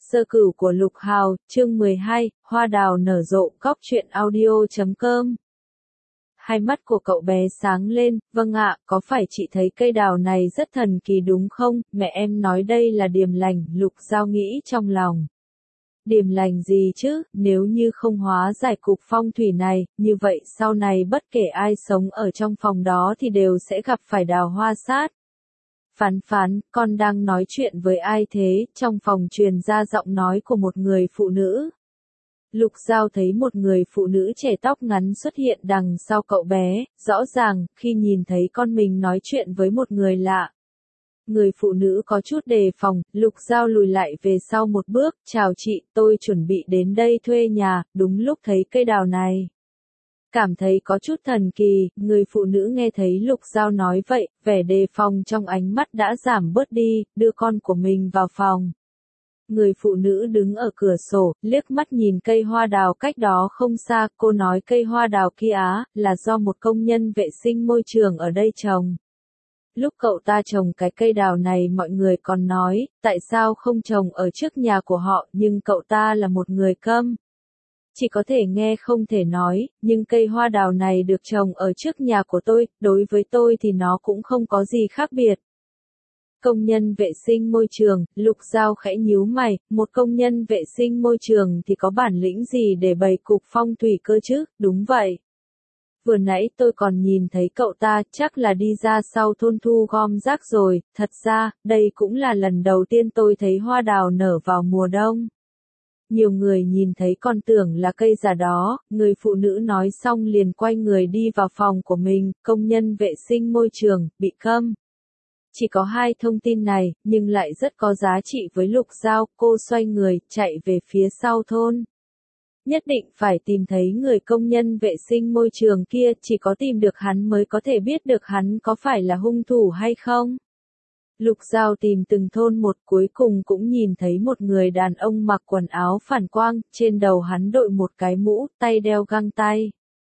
Sơ cửu của Lục Hào, chương 12, hoa đào nở rộ, cóc truyện audio.com. Hai mắt của cậu bé sáng lên, vâng ạ, có phải chị thấy cây đào này rất thần kỳ đúng không, mẹ em nói đây là điềm lành, Lục Giao nghĩ trong lòng. Điềm lành gì chứ, nếu như không hóa giải cục phong thủy này, như vậy sau này bất kể ai sống ở trong phòng đó thì đều sẽ gặp phải đào hoa sát. Phán phán, con đang nói chuyện với ai thế, trong phòng truyền ra giọng nói của một người phụ nữ. Lục Giao thấy một người phụ nữ trẻ tóc ngắn xuất hiện đằng sau cậu bé, rõ ràng, khi nhìn thấy con mình nói chuyện với một người lạ. Người phụ nữ có chút đề phòng, Lục Giao lùi lại về sau một bước, chào chị, tôi chuẩn bị đến đây thuê nhà, đúng lúc thấy cây đào này. Cảm thấy có chút thần kỳ, người phụ nữ nghe thấy Lục Giao nói vậy, vẻ đề phòng trong ánh mắt đã giảm bớt đi, đưa con của mình vào phòng. Người phụ nữ đứng ở cửa sổ, liếc mắt nhìn cây hoa đào cách đó không xa, cô nói cây hoa đào kia là do một công nhân vệ sinh môi trường ở đây trồng. Lúc cậu ta trồng cái cây đào này mọi người còn nói, tại sao không trồng ở trước nhà của họ, nhưng cậu ta là một người câm. Chỉ có thể nghe không thể nói, nhưng cây hoa đào này được trồng ở trước nhà của tôi, đối với tôi thì nó cũng không có gì khác biệt. Công nhân vệ sinh môi trường, Lục Giao khẽ nhíu mày, một công nhân vệ sinh môi trường thì có bản lĩnh gì để bày cục phong thủy cơ chứ, đúng vậy. Vừa nãy tôi còn nhìn thấy cậu ta chắc là đi ra sau thôn thu gom rác rồi, thật ra, đây cũng là lần đầu tiên tôi thấy hoa đào nở vào mùa đông. Nhiều người nhìn thấy còn tưởng là cây giả đó, người phụ nữ nói xong liền quay người đi vào phòng của mình, công nhân vệ sinh môi trường, bị câm. Chỉ có hai thông tin này, nhưng lại rất có giá trị với Lục Giao, cô xoay người, chạy về phía sau thôn. Nhất định phải tìm thấy người công nhân vệ sinh môi trường kia, chỉ có tìm được hắn mới có thể biết được hắn có phải là hung thủ hay không. Lục Giao tìm từng thôn một, cuối cùng cũng nhìn thấy một người đàn ông mặc quần áo phản quang, trên đầu hắn đội một cái mũ, tay đeo găng tay.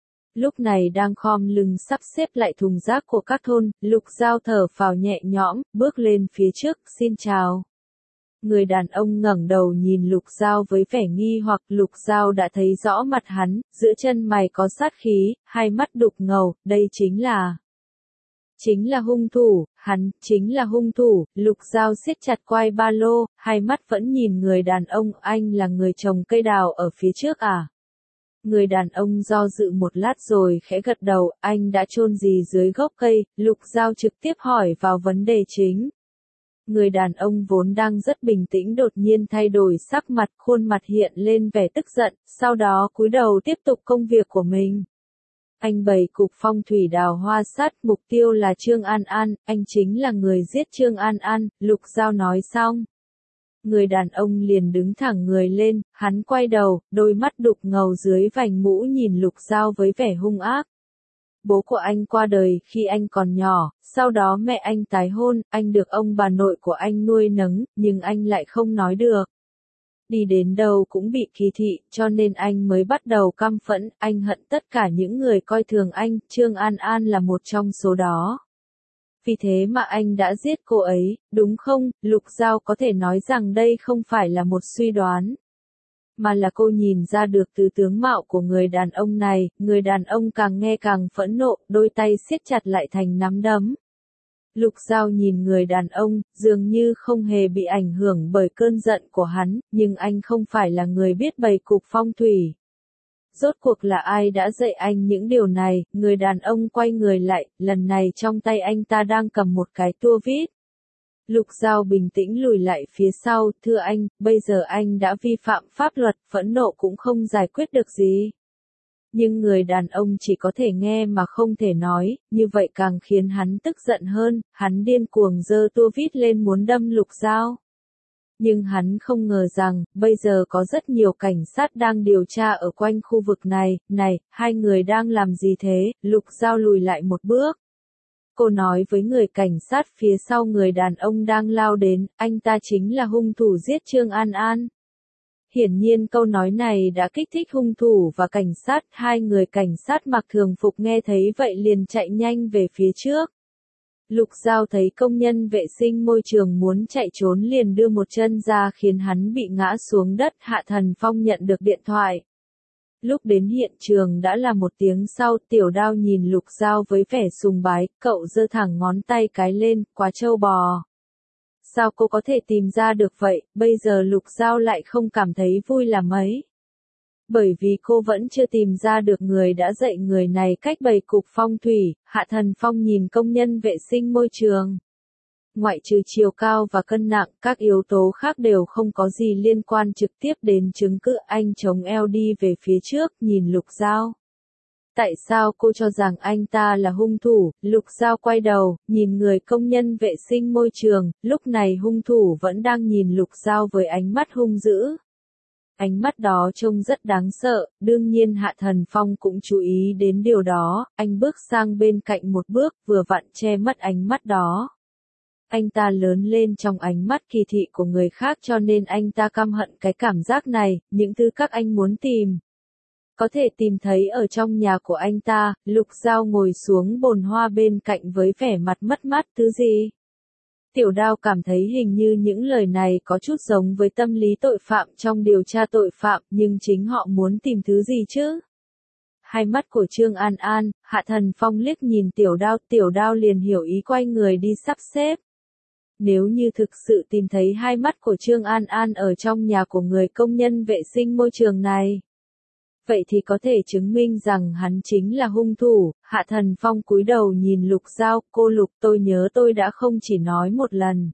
Lúc này đang khom lưng sắp xếp lại thùng rác của các thôn, Lục Giao thở phào nhẹ nhõm, bước lên phía trước, xin chào. Người đàn ông ngẩng đầu nhìn Lục Giao với vẻ nghi hoặc, Lục Giao đã thấy rõ mặt hắn, giữa chân mày có sát khí, hai mắt đục ngầu, đây chính là hung thủ, hắn, chính là hung thủ, Lục Giao siết chặt quai ba lô, hai mắt vẫn nhìn người đàn ông, anh là người trồng cây đào ở phía trước à? Người đàn ông do dự một lát rồi khẽ gật đầu, anh đã chôn gì dưới gốc cây, Lục Giao trực tiếp hỏi vào vấn đề chính. Người đàn ông vốn đang rất bình tĩnh đột nhiên thay đổi sắc mặt, khuôn mặt hiện lên vẻ tức giận, sau đó cúi đầu tiếp tục công việc của mình. Anh bày cục phong thủy đào hoa sát, mục tiêu là Trương An An, anh chính là người giết Trương An An, Lục Giao nói xong. Người đàn ông liền đứng thẳng người lên, hắn quay đầu, đôi mắt đục ngầu dưới vành mũ nhìn Lục Giao với vẻ hung ác. Bố của anh qua đời khi anh còn nhỏ, sau đó mẹ anh tái hôn, anh được ông bà nội của anh nuôi nấng, nhưng anh lại không nói được. Đi đến đâu cũng bị kỳ thị, cho nên anh mới bắt đầu căm phẫn, anh hận tất cả những người coi thường anh, Trương An An là một trong số đó. Vì thế mà anh đã giết cô ấy, đúng không? Lục Giao có thể nói rằng đây không phải là một suy đoán, mà là cô nhìn ra được từ tướng mạo của người đàn ông này, người đàn ông càng nghe càng phẫn nộ, đôi tay siết chặt lại thành nắm đấm. Lục Giao nhìn người đàn ông, dường như không hề bị ảnh hưởng bởi cơn giận của hắn, nhưng anh không phải là người biết bày cục phong thủy. Rốt cuộc là ai đã dạy anh những điều này, người đàn ông quay người lại, lần này trong tay anh ta đang cầm một cái tua vít. Lục Giao bình tĩnh lùi lại phía sau, thưa anh, bây giờ anh đã vi phạm pháp luật, phẫn nộ cũng không giải quyết được gì. Nhưng người đàn ông chỉ có thể nghe mà không thể nói, như vậy càng khiến hắn tức giận hơn, hắn điên cuồng giơ tua vít lên muốn đâm Lục Giao. Nhưng hắn không ngờ rằng, bây giờ có rất nhiều cảnh sát đang điều tra ở quanh khu vực này, hai người đang làm gì thế, Lục Giao lùi lại một bước. Cô nói với người cảnh sát phía sau người đàn ông đang lao đến, anh ta chính là hung thủ giết Trương An An. Hiển nhiên câu nói này đã kích thích hung thủ và cảnh sát, hai người cảnh sát mặc thường phục nghe thấy vậy liền chạy nhanh về phía trước. Lục Giao thấy công nhân vệ sinh môi trường muốn chạy trốn liền đưa một chân ra khiến hắn bị ngã xuống đất. Hạ Thần Phong nhận được điện thoại. Lúc đến hiện trường đã là 1 tiếng sau. Tiểu Đao nhìn Lục Giao với vẻ sùng bái, cậu giơ thẳng ngón tay cái lên, quá trâu bò. Sao cô có thể tìm ra được vậy? Bây giờ Lục Giao lại không cảm thấy vui là mấy. Bởi vì cô vẫn chưa tìm ra được người đã dạy người này cách bày cục phong thủy. Hạ Thần Phong nhìn công nhân vệ sinh môi trường. Ngoại trừ chiều cao và cân nặng, các yếu tố khác đều không có gì liên quan trực tiếp đến chứng cứ. Anh chống eo đi về phía trước, nhìn Lục Giao. Tại sao cô cho rằng anh ta là hung thủ? Lục Giao quay đầu, nhìn người công nhân vệ sinh môi trường. Lúc này hung thủ vẫn đang nhìn Lục Giao với ánh mắt hung dữ. Ánh mắt đó trông rất đáng sợ. Đương nhiên Hạ Thần Phong cũng chú ý đến điều đó. Anh bước sang bên cạnh một bước, vừa vặn che mất ánh mắt đó. Anh ta lớn lên trong ánh mắt kỳ thị của người khác, cho nên anh ta căm hận cái cảm giác này. Những thứ các anh muốn tìm có thể tìm thấy ở trong nhà của anh ta. Lục Giao ngồi xuống bồn hoa bên cạnh với vẻ mặt mất mát. Thứ gì? Tiểu Đao cảm thấy hình như những lời này có chút giống với tâm lý tội phạm trong điều tra tội phạm, nhưng chính họ muốn tìm thứ gì chứ? Hai mắt của Trương An An. Hạ Thần Phong liếc nhìn Tiểu Đao liền hiểu ý, quay người đi sắp xếp. Nếu như thực sự tìm thấy hai mắt của Trương An An ở trong nhà của người công nhân vệ sinh môi trường này, vậy thì có thể chứng minh rằng hắn chính là hung thủ. Hạ Thần Phong cúi đầu nhìn Lục Giao. Cô Lục, tôi nhớ tôi đã không chỉ nói một lần.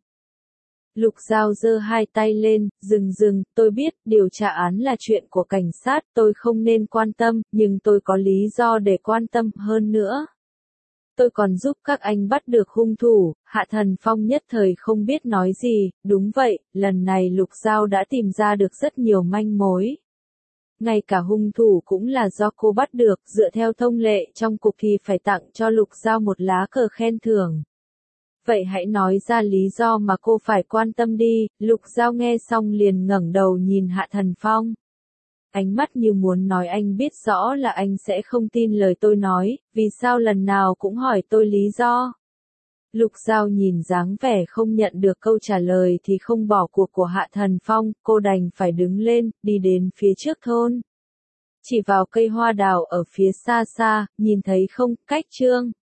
Lục Giao giơ hai tay lên, dừng, tôi biết, điều tra án là chuyện của cảnh sát, tôi không nên quan tâm, nhưng tôi có lý do để quan tâm hơn nữa. Tôi còn giúp các anh bắt được hung thủ. Hạ Thần Phong nhất thời không biết nói gì. Đúng vậy, lần này Lục Giao đã tìm ra được rất nhiều manh mối. Ngay cả hung thủ cũng là do cô bắt được. Dựa theo thông lệ trong cục thì phải tặng cho Lục Giao một lá cờ khen thưởng. Vậy hãy nói ra lý do mà cô phải quan tâm đi. Lục Giao nghe xong liền ngẩng đầu nhìn Hạ Thần Phong. Ánh mắt như muốn nói anh biết rõ là anh sẽ không tin lời tôi nói, vì sao lần nào cũng hỏi tôi lý do. Lục Giao nhìn dáng vẻ không nhận được câu trả lời thì không bỏ cuộc của Hạ Thần Phong, cô đành phải đứng lên, đi đến phía trước thôn. Chỉ vào cây hoa đào ở phía xa xa, nhìn thấy không, cách Trương